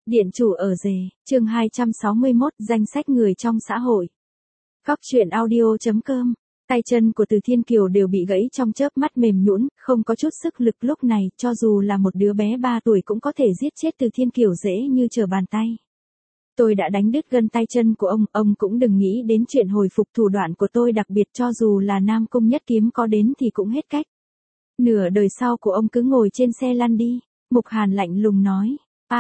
Điện chủ ở rể, chương 261, danh sách người trong xã hội. Góc truyện audio.com. Tay chân của Từ Thiên Kiều đều bị gãy trong chớp mắt mềm nhũn, không có chút sức lực lúc này, cho dù là một đứa bé 3 tuổi cũng có thể giết chết Từ Thiên Kiều dễ như trở bàn tay. Tôi đã đánh đứt gân tay chân của ông cũng đừng nghĩ đến chuyện hồi phục thủ đoạn của tôi, đặc biệt cho dù là Nam Cung Nhất Kiếm có đến thì cũng hết cách. Nửa đời sau của ông cứ ngồi trên xe lăn đi, Mục Hàn lạnh lùng nói.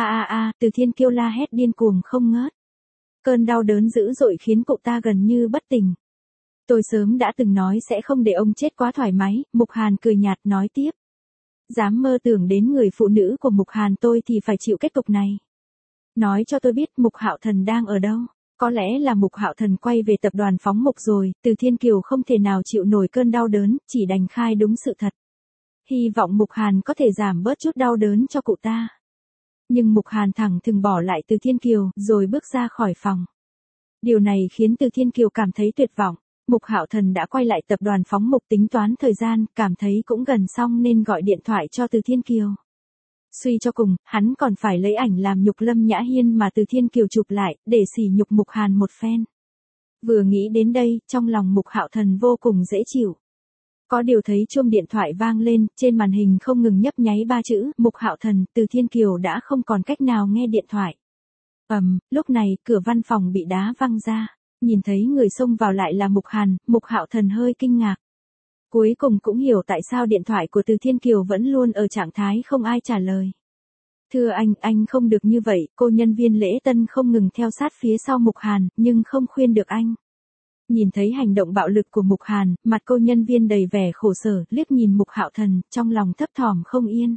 Từ Thiên Kiều la hét điên cuồng không ngớt. Cơn đau đớn dữ dội khiến cậu ta gần như bất tỉnh. Tôi sớm đã từng nói sẽ không để ông chết quá thoải mái, Mục Hàn cười nhạt nói tiếp. Dám mơ tưởng đến người phụ nữ của Mục Hàn tôi thì phải chịu kết cục này. Nói cho tôi biết Mục Hạo Thần đang ở đâu. Có lẽ là Mục Hạo Thần quay về tập đoàn phóng mục rồi, Từ Thiên Kiều không thể nào chịu nổi cơn đau đớn, chỉ đành khai đúng sự thật. Hy vọng Mục Hàn có thể giảm bớt chút đau đớn cho cụ ta. Nhưng Mục Hàn thẳng thừng bỏ lại Từ Thiên Kiều, rồi bước ra khỏi phòng. Điều này khiến Từ Thiên Kiều cảm thấy tuyệt vọng. Mục Hạo Thần đã quay lại tập đoàn phóng mục tính toán thời gian, cảm thấy cũng gần xong nên gọi điện thoại cho Từ Thiên Kiều. Suy cho cùng, hắn còn phải lấy ảnh làm nhục Lâm Nhã Hiên mà Từ Thiên Kiều chụp lại, để sỉ nhục Mục Hàn một phen. Vừa nghĩ đến đây, trong lòng Mục Hạo Thần vô cùng dễ chịu. Có điều thấy chuông điện thoại vang lên, trên màn hình không ngừng nhấp nháy 3 chữ, Mục Hạo Thần, Từ Thiên Kiều đã không còn cách nào nghe điện thoại. Lúc này, cửa văn phòng bị đá văng ra, nhìn thấy người xông vào lại là Mục Hàn, Mục Hạo Thần hơi kinh ngạc. Cuối cùng cũng hiểu tại sao điện thoại của Từ Thiên Kiều vẫn luôn ở trạng thái không ai trả lời. Thưa anh không được như vậy, cô nhân viên lễ tân không ngừng theo sát phía sau Mục Hàn, nhưng không khuyên được anh. Nhìn thấy hành động bạo lực của Mục Hàn, mặt cô nhân viên đầy vẻ khổ sở, liếc nhìn Mục Hạo Thần, trong lòng thấp thỏm không yên.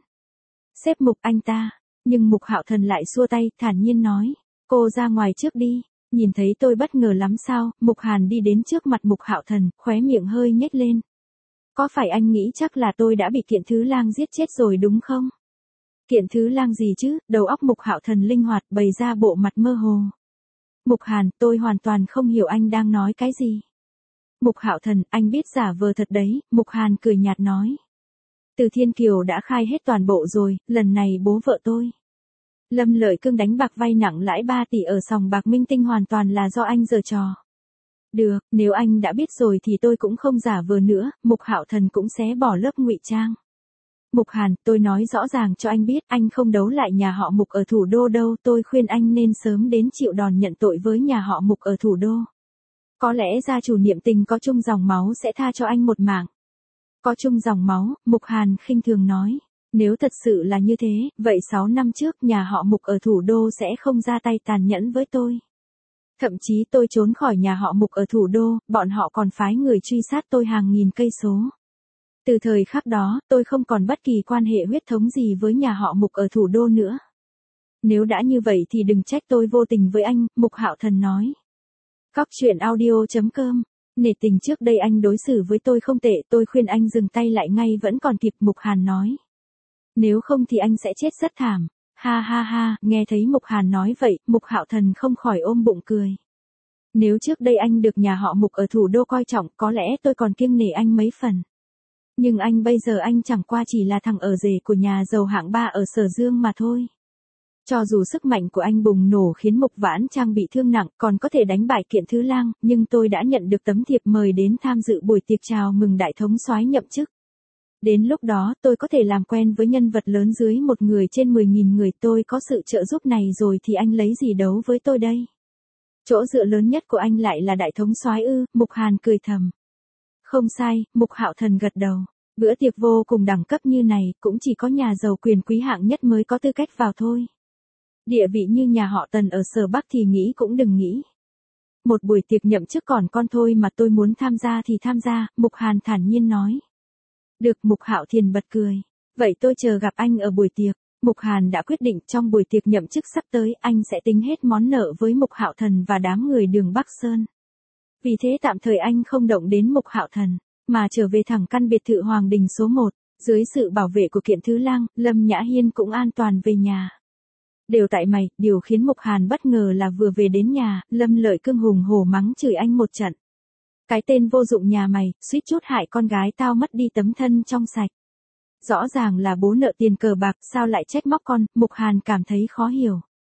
Sếp Mục anh ta, nhưng Mục Hạo Thần lại xua tay, thản nhiên nói, cô ra ngoài trước đi. Nhìn thấy tôi bất ngờ lắm sao? Mục Hàn đi đến trước mặt Mục Hạo Thần, khóe miệng hơi nhếch lên. Có phải anh nghĩ chắc là tôi đã bị Kiện Thứ Lang giết chết rồi đúng không? Kiện Thứ Lang gì chứ? Đầu óc Mục Hạo Thần linh hoạt, bày ra bộ mặt mơ hồ. Mục Hàn, tôi hoàn toàn không hiểu anh đang nói cái gì. Mục Hạo Thần, anh biết giả vờ thật đấy, Mục Hàn cười nhạt nói. Từ Thiên Kiều đã khai hết toàn bộ rồi, lần này bố vợ tôi. Lâm Lợi Cương đánh bạc vay nặng lãi 3 tỷ ở sòng bạc Minh Tinh hoàn toàn là do anh giở trò. Được, nếu anh đã biết rồi thì tôi cũng không giả vờ nữa, Mục Hạo Thần cũng xé bỏ lớp ngụy trang. Mục Hàn, tôi nói rõ ràng cho anh biết, anh không đấu lại nhà họ Mục ở thủ đô đâu, tôi khuyên anh nên sớm đến chịu đòn nhận tội với nhà họ Mục ở thủ đô. Có lẽ gia chủ Niệm Tình có chung dòng máu sẽ tha cho anh một mạng. Có chung dòng máu, Mục Hàn khinh thường nói. Nếu thật sự là như thế, vậy 6 năm trước nhà họ Mục ở thủ đô sẽ không ra tay tàn nhẫn với tôi. Thậm chí tôi trốn khỏi nhà họ Mục ở thủ đô, bọn họ còn phái người truy sát tôi hàng nghìn cây số. Từ thời khắc đó, tôi không còn bất kỳ quan hệ huyết thống gì với nhà họ Mục ở thủ đô nữa. Nếu đã như vậy thì đừng trách tôi vô tình với anh, Mục Hạo Thần nói. Góc truyện audio.com. Nể tình trước đây anh đối xử với tôi không tệ, tôi khuyên anh dừng tay lại ngay vẫn còn kịp, Mục Hàn nói. Nếu không thì anh sẽ chết rất thảm. Ha, nghe thấy Mục Hàn nói vậy, Mục Hạo Thần không khỏi ôm bụng cười. Nếu trước đây anh được nhà họ Mục ở thủ đô coi trọng, có lẽ tôi còn kiêng nể anh mấy phần. Nhưng bây giờ anh chẳng qua chỉ là thằng ở rể của nhà giàu hạng 3 ở Sở Dương mà thôi. Cho dù sức mạnh của anh bùng nổ khiến Mục Vãn Trang bị thương nặng, còn có thể đánh bại Kiện Thứ Lang, nhưng tôi đã nhận được tấm thiệp mời đến tham dự buổi tiệc chào mừng đại thống soái nhậm chức. Đến lúc đó, tôi có thể làm quen với nhân vật lớn dưới một người trên 10.000 người, tôi có sự trợ giúp này rồi thì anh lấy gì đấu với tôi đây? Chỗ dựa lớn nhất của anh lại là đại thống soái ư? Mục Hàn cười thầm. Không sai, Mục Hạo Thần gật đầu. Bữa tiệc vô cùng đẳng cấp như này, cũng chỉ có nhà giàu quyền quý hạng nhất mới có tư cách vào thôi. Địa vị như nhà họ Tần ở Sở Bắc thì nghĩ cũng đừng nghĩ. Một buổi tiệc nhậm chức còn con thôi mà tôi muốn tham gia thì tham gia, Mục Hàn thản nhiên nói. Được, Mục Hạo Thiền bật cười. Vậy tôi chờ gặp anh ở buổi tiệc. Mục Hàn đã quyết định trong buổi tiệc nhậm chức sắp tới anh sẽ tính hết món nợ với Mục Hạo Thần và đám người đường Bắc Sơn. Vì thế tạm thời anh không động đến Mục Hạo Thần, mà trở về thẳng căn biệt thự Hoàng Đình số 1, dưới sự bảo vệ của Kiện Thứ Lang, Lâm Nhã Hiên cũng an toàn về nhà. Đều tại mày, điều khiến Mục Hàn bất ngờ là vừa về đến nhà, Lâm Lợi Cương hùng hổ mắng chửi anh một trận. Cái tên vô dụng nhà mày, suýt chút hại con gái tao mất đi tấm thân trong sạch. Rõ ràng là bố nợ tiền cờ bạc, sao lại trách móc con, Mục Hàn cảm thấy khó hiểu.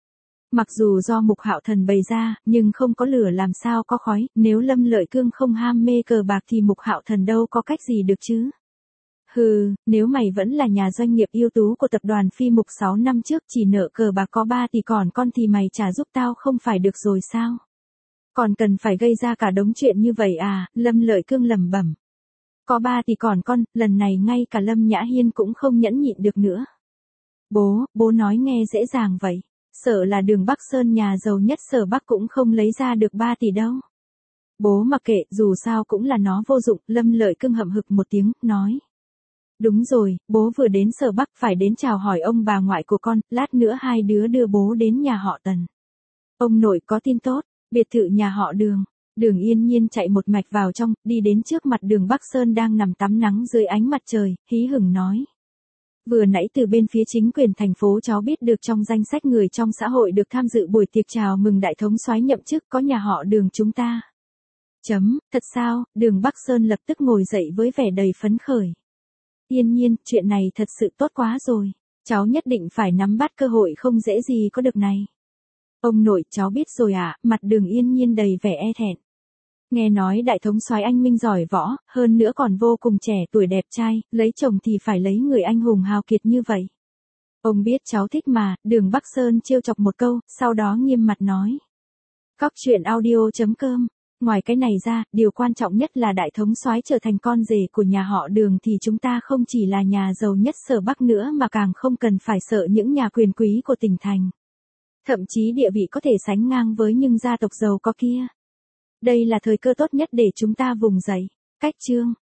Mặc dù do Mục Hạo Thần bày ra, nhưng không có lửa làm sao có khói, nếu Lâm Lợi Cương không ham mê cờ bạc thì Mục Hạo Thần đâu có cách gì được chứ. Hừ, nếu mày vẫn là nhà doanh nghiệp ưu tú của tập đoàn Phi Mục 6 năm trước chỉ nợ cờ bạc có 3 tỷ còn con thì mày trả giúp tao không phải được rồi sao? Còn cần phải gây ra cả đống chuyện như vậy à, Lâm Lợi Cương lẩm bẩm. Có 3 tỷ còn con, lần này ngay cả Lâm Nhã Hiên cũng không nhẫn nhịn được nữa. Bố nói nghe dễ dàng vậy. Sợ là Đường Bắc Sơn nhà giàu nhất Sở Bắc cũng không lấy ra được 3 tỷ đâu. Bố mặc kệ, dù sao cũng là nó vô dụng, Lâm Lợi Cương hậm hực một tiếng, nói. Đúng rồi, bố vừa đến Sở Bắc phải đến chào hỏi ông bà ngoại của con, lát nữa hai đứa đưa bố đến nhà họ Tần. Ông nội có tin tốt, biệt thự nhà họ Đường. Đường Yên Nhiên chạy một mạch vào trong, đi đến trước mặt Đường Bắc Sơn đang nằm tắm nắng dưới ánh mặt trời, hí hửng nói. Vừa nãy từ bên phía chính quyền thành phố cháu biết được trong danh sách người trong xã hội được tham dự buổi tiệc chào mừng đại thống soái nhậm chức có nhà họ Đường chúng ta. Thật sao, Đường Bắc Sơn lập tức ngồi dậy với vẻ đầy phấn khởi. Yên Nhiên, chuyện này thật sự tốt quá rồi. Cháu nhất định phải nắm bắt cơ hội không dễ gì có được này. Ông nội, cháu biết rồi ạ, mặt Đường Yên Nhiên đầy vẻ e thẹn. Nghe nói đại thống soái anh minh giỏi võ, hơn nữa còn vô cùng trẻ tuổi đẹp trai, lấy chồng thì phải lấy người anh hùng hào kiệt như vậy. Ông biết cháu thích mà, Đường Bắc Sơn trêu chọc một câu, sau đó nghiêm mặt nói. Cóc truyện audio.com. Ngoài cái này ra, điều quan trọng nhất là đại thống soái trở thành con rể của nhà họ Đường thì chúng ta không chỉ là nhà giàu nhất Sở Bắc nữa mà càng không cần phải sợ những nhà quyền quý của tỉnh thành. Thậm chí địa vị có thể sánh ngang với những gia tộc giàu có kia. Đây là thời cơ tốt nhất để chúng ta vùng dậy. Cách chương